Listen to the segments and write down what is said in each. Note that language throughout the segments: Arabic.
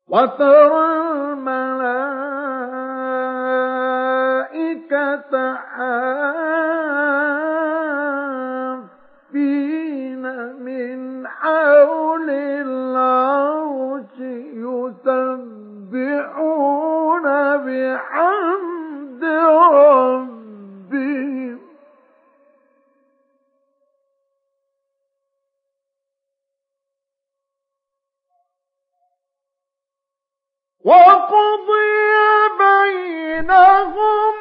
وترى الملائكة حافين من حول العرش يسبحون بحمد ربهم وقضي بينهم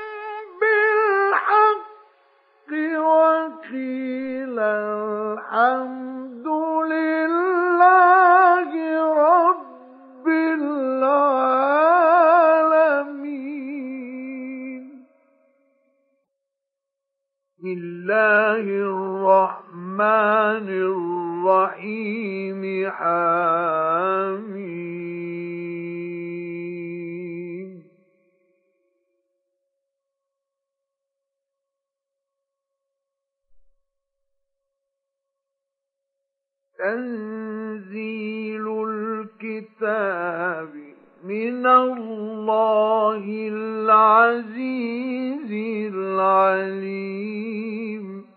بالحق وقيل الحمد لله رب العالمين. بسم الله الرحمن الرحيم. حميم. تنزيل الكتاب من الله العزيز العليم.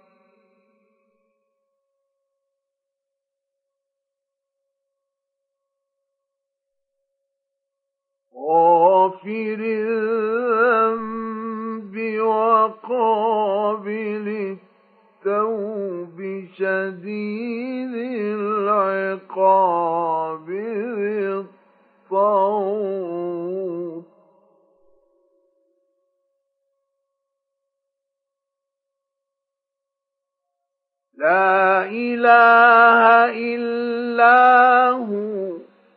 غافر الذنب وقابل التوب شديد العقاب ذي الطول. لا إله إلا هو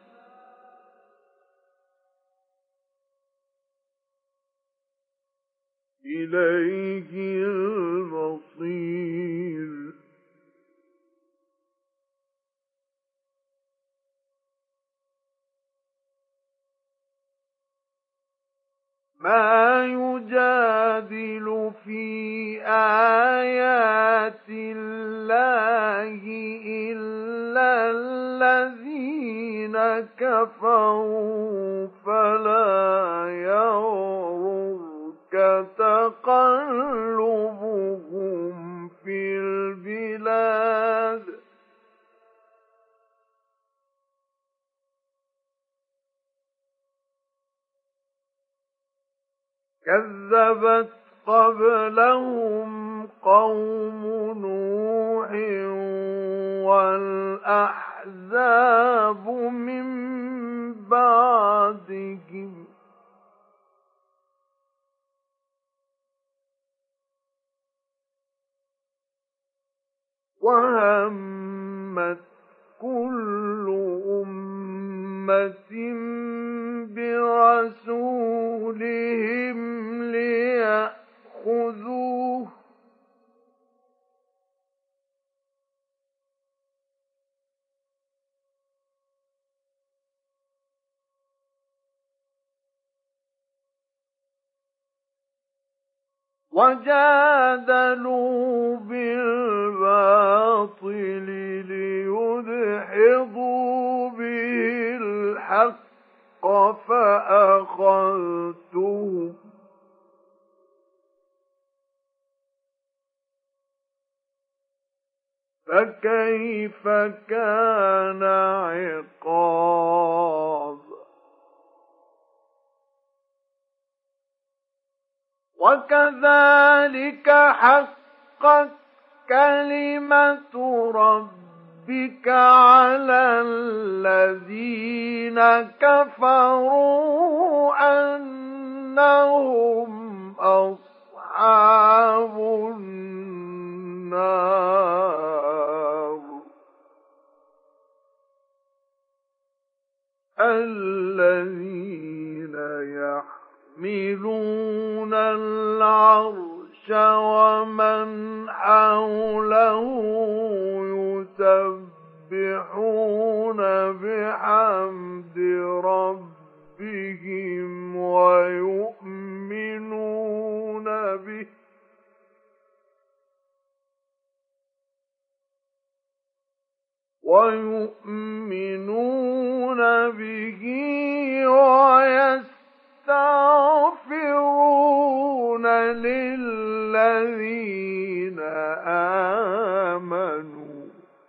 إليه المصير. ما يجادل في آيات الله إلا الذين كفروا فلا يغررك تقلبهم في البلاد. كذبت قبلهم قوم نوح والأحزاب من بعدهم وهمت كل أمة برسولهم ليأخذوه وجادلوا بالباطل ليدحضوا به الحق فأخذتهم فكيف كان عقاب. وكذلك حقت كلمة ربك على الذين كفروا أنهم أصحاب النار الذين يحملون العرش ومن حوله يسبحون بحمد ربهم ويؤمنون به ويستغفرون للذين آمنوا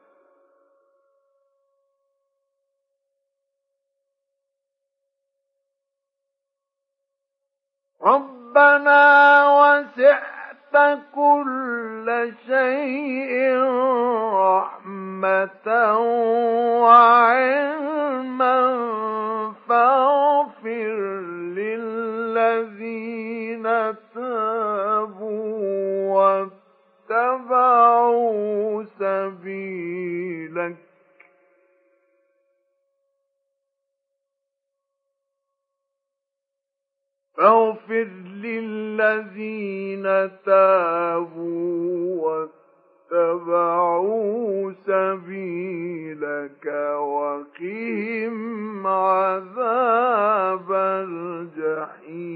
ربنا وسعت كل شيء رحمة وعلما فاغفر للذين تابوا واتبعوا سبيلك فاغفر للذين تابوا واتبعوا سبيلك وقهم عذاب الجحيم